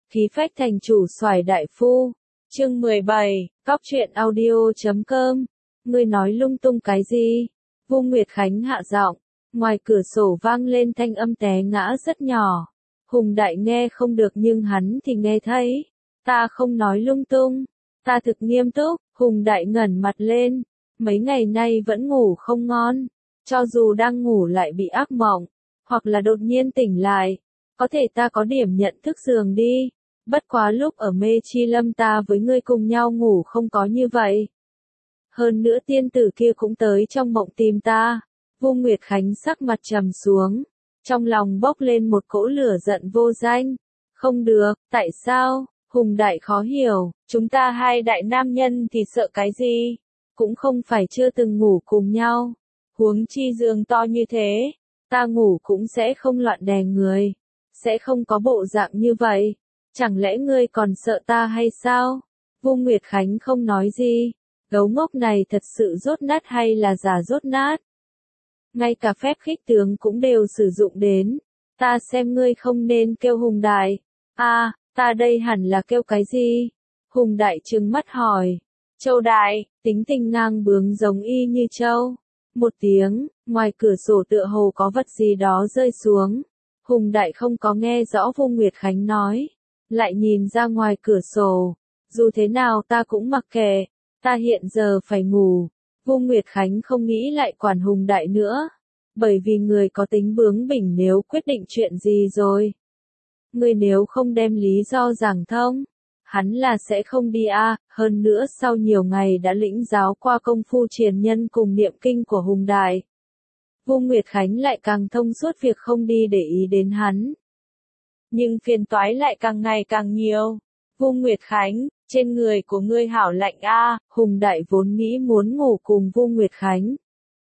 Khí phách thành chủ xoài đại phu. Chương 17, cóc truyện audio.com. Ngươi nói lung tung cái gì? Vu Nguyệt Khánh hạ giọng, ngoài cửa sổ vang lên thanh âm té ngã rất nhỏ. Hùng Đại nghe không được nhưng hắn thì nghe thấy. Ta không nói lung tung, ta thực nghiêm túc. Hùng Đại ngẩng mặt lên, mấy ngày nay vẫn ngủ không ngon. Cho dù đang ngủ lại bị ác mộng, hoặc là đột nhiên tỉnh lại. Có thể ta có điểm nhận thức giường đi. Bất quá lúc ở Mê Chi Lâm ta với ngươi cùng nhau ngủ không có như vậy. Hơn nữa tiên tử kia cũng tới trong mộng tìm ta. Vu Nguyệt Khánh sắc mặt trầm xuống. Trong lòng bốc lên một cỗ lửa giận vô danh. Không được, tại sao? Hùng Đại khó hiểu, chúng ta hai đại nam nhân thì sợ cái gì? Cũng không phải chưa từng ngủ cùng nhau. Huống chi giường to như thế, ta ngủ cũng sẽ không loạn đè người. Sẽ không có bộ dạng như vậy. Chẳng lẽ ngươi còn sợ ta hay sao? Vu Nguyệt Khánh không nói gì. Gấu ngốc này thật sự rốt nát hay là giả rốt nát? Ngay cả phép khích tướng cũng đều sử dụng đến. Ta xem ngươi không nên kêu Hùng Đại. À, ta đây hẳn là kêu cái gì? Hùng Đại trừng mắt hỏi. Châu Đại, tính tình ngang bướng giống y như châu. Một tiếng, ngoài cửa sổ tựa hồ có vật gì đó rơi xuống. Hùng Đại không có nghe rõ Vu Nguyệt Khánh nói. Lại nhìn ra ngoài cửa sổ. Dù thế nào ta cũng mặc kệ. Ta hiện giờ phải ngủ. Vu Nguyệt Khánh không nghĩ lại quản Hùng Đại nữa. Bởi vì người có tính bướng bỉnh nếu quyết định chuyện gì rồi. Người nếu không đem lý do giảng thông. Hắn là sẽ không đi a. Hơn nữa sau nhiều ngày đã lĩnh giáo qua công phu truyền nhân cùng niệm kinh của Hùng Đại. Vu Nguyệt Khánh lại càng thông suốt việc không đi để ý đến hắn. Nhưng phiền toái lại càng ngày càng nhiều. Vu Nguyệt Khánh, trên người của ngươi hảo lạnh a. Hùng Đại vốn nghĩ muốn ngủ cùng Vu Nguyệt Khánh.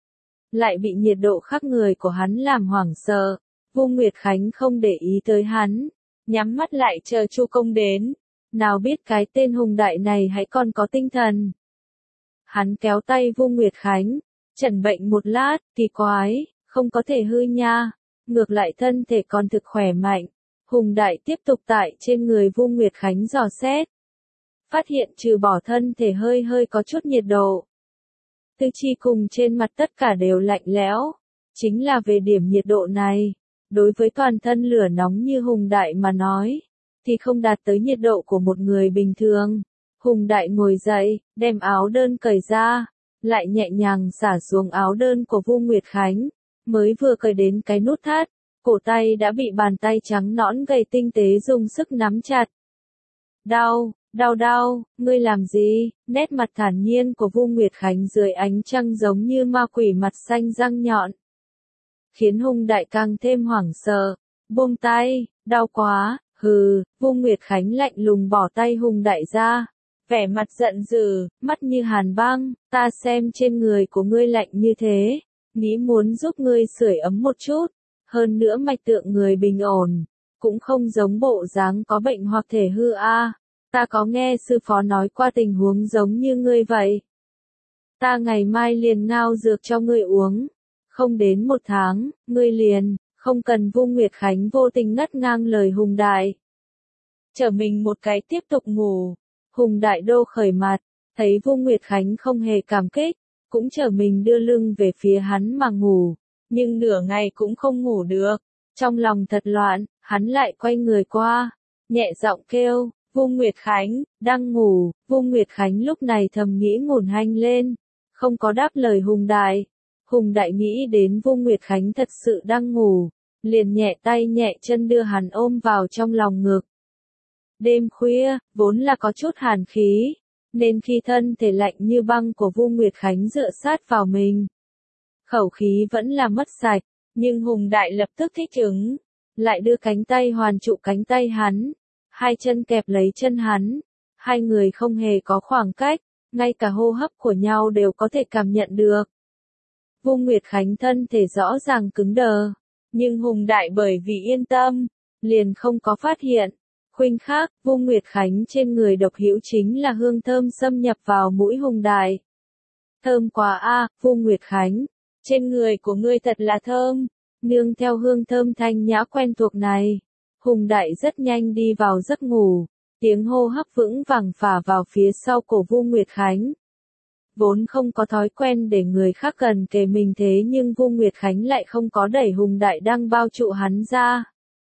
Lại bị nhiệt độ khắc người của hắn làm hoảng sợ. Vu Nguyệt Khánh không để ý tới hắn. Nhắm mắt lại chờ Chu Công đến. Nào biết cái tên Hùng Đại này hãy còn có tinh thần. Hắn kéo tay Vu Nguyệt Khánh. Chẩn bệnh một lát, kỳ quái, không có thể hư nha. Ngược lại thân thể còn thực khỏe mạnh. Hùng Đại tiếp tục tại trên người Vu Nguyệt Khánh dò xét. Phát hiện trừ bỏ thân thể hơi hơi có chút nhiệt độ. Tư chi cùng trên mặt tất cả đều lạnh lẽo. Chính là về điểm nhiệt độ này. Đối với toàn thân lửa nóng như Hùng Đại mà nói. Thì không đạt tới nhiệt độ của một người bình thường. Hùng Đại ngồi dậy, đem áo đơn cởi ra. Lại nhẹ nhàng xả xuống áo đơn của Vu Nguyệt Khánh. Mới vừa cởi đến cái nút thắt. Cổ tay đã bị bàn tay trắng nõn gầy tinh tế dùng sức nắm chặt. Đau, đau đau, ngươi làm gì? Nét mặt thản nhiên của Vu Nguyệt Khánh dưới ánh trăng giống như ma quỷ mặt xanh răng nhọn. Khiến Hùng Đại càng thêm hoảng sợ. Buông tay, đau quá, hừ. Vu Nguyệt Khánh lạnh lùng bỏ tay Hùng Đại ra. Vẻ mặt giận dữ, mắt như hàn băng. Ta xem trên người của ngươi lạnh như thế. Nghĩ muốn giúp ngươi sưởi ấm một chút. Hơn nữa mạch tượng người bình ổn. Cũng không giống bộ dáng có bệnh hoặc thể hư a. Ta có nghe sư phó nói qua tình huống giống như ngươi vậy. Ta ngày mai liền ngao dược cho ngươi uống. Không đến một tháng, ngươi liền, không cần. Vu Nguyệt Khánh vô tình ngắt ngang lời Hùng Đại. Trở mình một cái tiếp tục ngủ. Hùng Đại đô khởi mặt, thấy Vu Nguyệt Khánh không hề cảm kích, cũng trở mình đưa lưng về phía hắn mà ngủ. Nhưng nửa ngày cũng không ngủ được. Trong lòng thật loạn, hắn lại quay người qua. Nhẹ giọng kêu, Vu Nguyệt Khánh, đang ngủ. Vu Nguyệt Khánh lúc này thầm nghĩ ngổn hanh lên. Không có đáp lời Hùng Đại. Hùng Đại nghĩ đến Vu Nguyệt Khánh thật sự đang ngủ. Liền nhẹ tay nhẹ chân đưa hắn ôm vào trong lòng ngực. Đêm khuya, vốn là có chút hàn khí. Nên khi thân thể lạnh như băng của Vu Nguyệt Khánh dựa sát vào mình. Khẩu khí vẫn là mất sạch, nhưng Hùng Đại lập tức thích ứng, lại đưa cánh tay hoàn trụ cánh tay hắn, hai chân kẹp lấy chân hắn, hai người không hề có khoảng cách, ngay cả hô hấp của nhau đều có thể cảm nhận được. Vu Nguyệt Khánh thân thể rõ ràng cứng đờ, nhưng Hùng Đại bởi vì yên tâm, liền không có phát hiện. Khoảnh khắc, Vu Nguyệt Khánh trên người độc hữu chính là hương thơm xâm nhập vào mũi Hùng Đại. Thơm quá a, Vu Nguyệt Khánh. Trên người của ngươi thật là thơm. Nương theo hương thơm thanh nhã quen thuộc này. Hùng Đại rất nhanh đi vào giấc ngủ, tiếng hô hấp vững vàng phả vào phía sau cổ Vu Nguyệt Khánh. Vốn không có thói quen để người khác gần kề mình thế nhưng Vu Nguyệt Khánh lại không có đẩy Hùng Đại đang bao trụ hắn ra.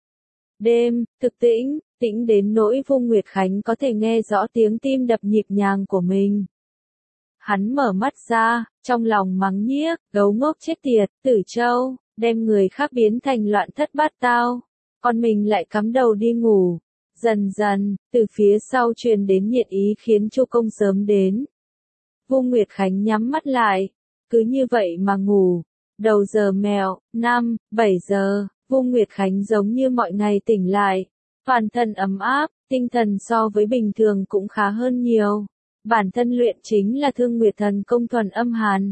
Đêm, thực tĩnh, tĩnh đến nỗi Vu Nguyệt Khánh có thể nghe rõ tiếng tim đập nhịp nhàng của mình. Hắn mở mắt ra, trong lòng mắng nhiếc, gấu ngốc chết tiệt, Tử Châu, đem người khác biến thành loạn thất bát tao, còn mình lại cắm đầu đi ngủ. Dần dần, từ phía sau truyền đến nhiệt ý khiến Chu Công sớm đến. Vu Nguyệt Khánh nhắm mắt lại, cứ như vậy mà ngủ. Đầu giờ mèo, 5, 7 giờ, Vu Nguyệt Khánh giống như mọi ngày tỉnh lại. Toàn thân ấm áp, tinh thần so với bình thường cũng khá hơn nhiều. Bản thân luyện chính là Thương Nguyệt Thần Công thuần âm hàn.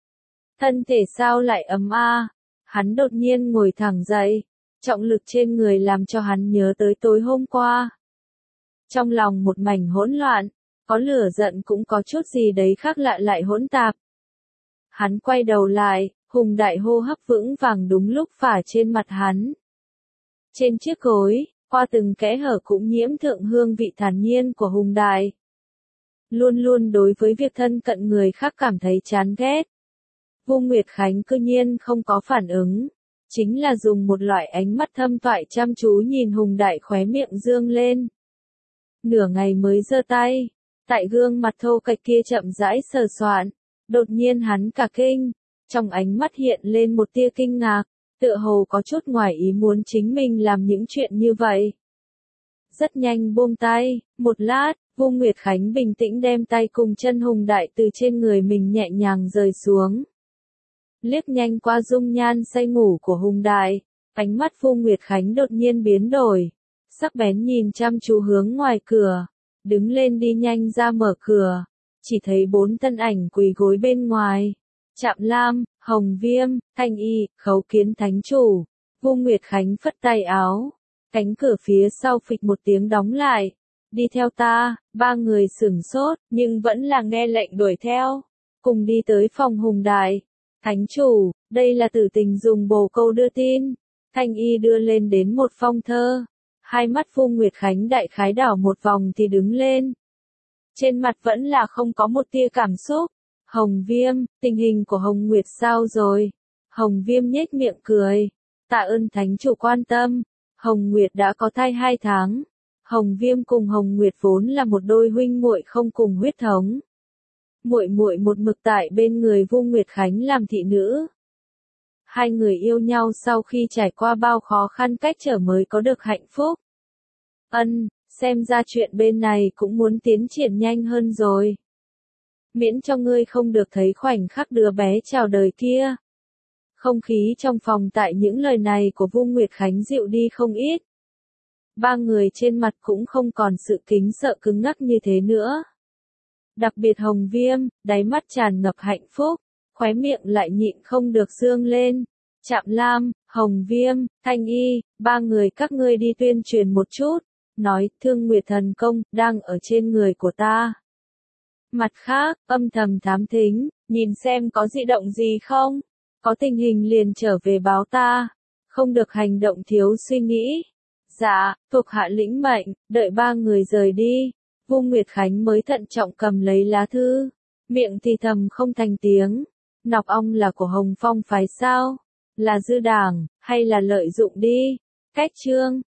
Thân thể sao lại ấm a? Hắn đột nhiên ngồi thẳng dậy, trọng lực trên người làm cho hắn nhớ tới tối hôm qua. Trong lòng một mảnh hỗn loạn, có lửa giận cũng có chút gì đấy khác lạ lại hỗn tạp. Hắn quay đầu lại, Hùng Đại hô hấp vững vàng đúng lúc phả trên mặt hắn. Trên chiếc gối, qua từng kẽ hở cũng nhiễm thượng hương vị thản nhiên của Hùng Đại. Luôn luôn đối với việc thân cận người khác cảm thấy chán ghét. Vu Nguyệt Khánh cư nhiên không có phản ứng, chính là dùng một loại ánh mắt thâm toại chăm chú nhìn Hùng Đại khóe miệng dương lên. Nửa ngày mới giơ tay, tại gương mặt thô kệch kia chậm rãi sờ soạn, đột nhiên hắn cả kinh, trong ánh mắt hiện lên một tia kinh ngạc, tựa hồ có chút ngoài ý muốn chính mình làm những chuyện như vậy. Rất nhanh buông tay, một lát, Vu Nguyệt Khánh bình tĩnh đem tay cùng chân Hùng Đại từ trên người mình nhẹ nhàng rời xuống. Liếc nhanh qua dung nhan say ngủ của Hùng Đại, ánh mắt Vu Nguyệt Khánh đột nhiên biến đổi, sắc bén nhìn chăm chú hướng ngoài cửa, đứng lên đi nhanh ra mở cửa, chỉ thấy 4 thân ảnh quỳ gối bên ngoài. Trạm Lam, Hồng Viêm, Thanh Y, Khấu Kiến Thánh Chủ. Vu Nguyệt Khánh phất tay áo, cánh cửa phía sau phịch một tiếng đóng lại. Đi theo ta, 3 người sửng sốt, nhưng vẫn là nghe lệnh đuổi theo. Cùng đi tới phòng Hùng Đại. Thánh Chủ, đây là Tử Tình dùng bồ câu đưa tin. Thanh Y đưa lên đến một phong thơ. Hai mắt Vu Nguyệt Khánh đại khái đảo một vòng thì đứng lên. Trên mặt vẫn là không có một tia cảm xúc. Hồng Viêm, tình hình của Hồng Nguyệt sao rồi? Hồng Viêm nhếch miệng cười. Tạ ơn Thánh Chủ quan tâm. Hồng Nguyệt đã có thai 2 tháng. Hồng Viêm cùng Hồng Nguyệt vốn là một đôi huynh muội không cùng huyết thống. Muội muội một mực tại bên người Vu Nguyệt Khánh làm thị nữ. Hai người yêu nhau sau khi trải qua bao khó khăn cách trở mới có được hạnh phúc. Xem ra chuyện bên này cũng muốn tiến triển nhanh hơn rồi. Miễn cho ngươi không được thấy khoảnh khắc đứa bé chào đời kia. Không khí trong phòng tại những lời này của Vu Nguyệt Khánh dịu đi không ít. 3 người trên mặt cũng không còn sự kính sợ cứng ngắc như thế nữa. Đặc biệt Hồng Viêm, đáy mắt tràn ngập hạnh phúc, khóe miệng lại nhịn không được dương lên. Trạm Lam, Hồng Viêm, Thanh Y, 3 người các ngươi đi tuyên truyền một chút, nói Thương Nguyệt Thần Công đang ở trên người của ta. Mặt khác, âm thầm thám thính, nhìn xem có dị động gì không, có tình hình liền trở về báo ta, không được hành động thiếu suy nghĩ. Dạ, thuộc hạ lĩnh mệnh, đợi 3 người rời đi, Vu Nguyệt Khánh mới thận trọng cầm lấy lá thư, miệng thì thầm không thành tiếng. Nọc ong là của Hồng Phong phái sao? Là dư đảng, hay là lợi dụng đi? Cách chương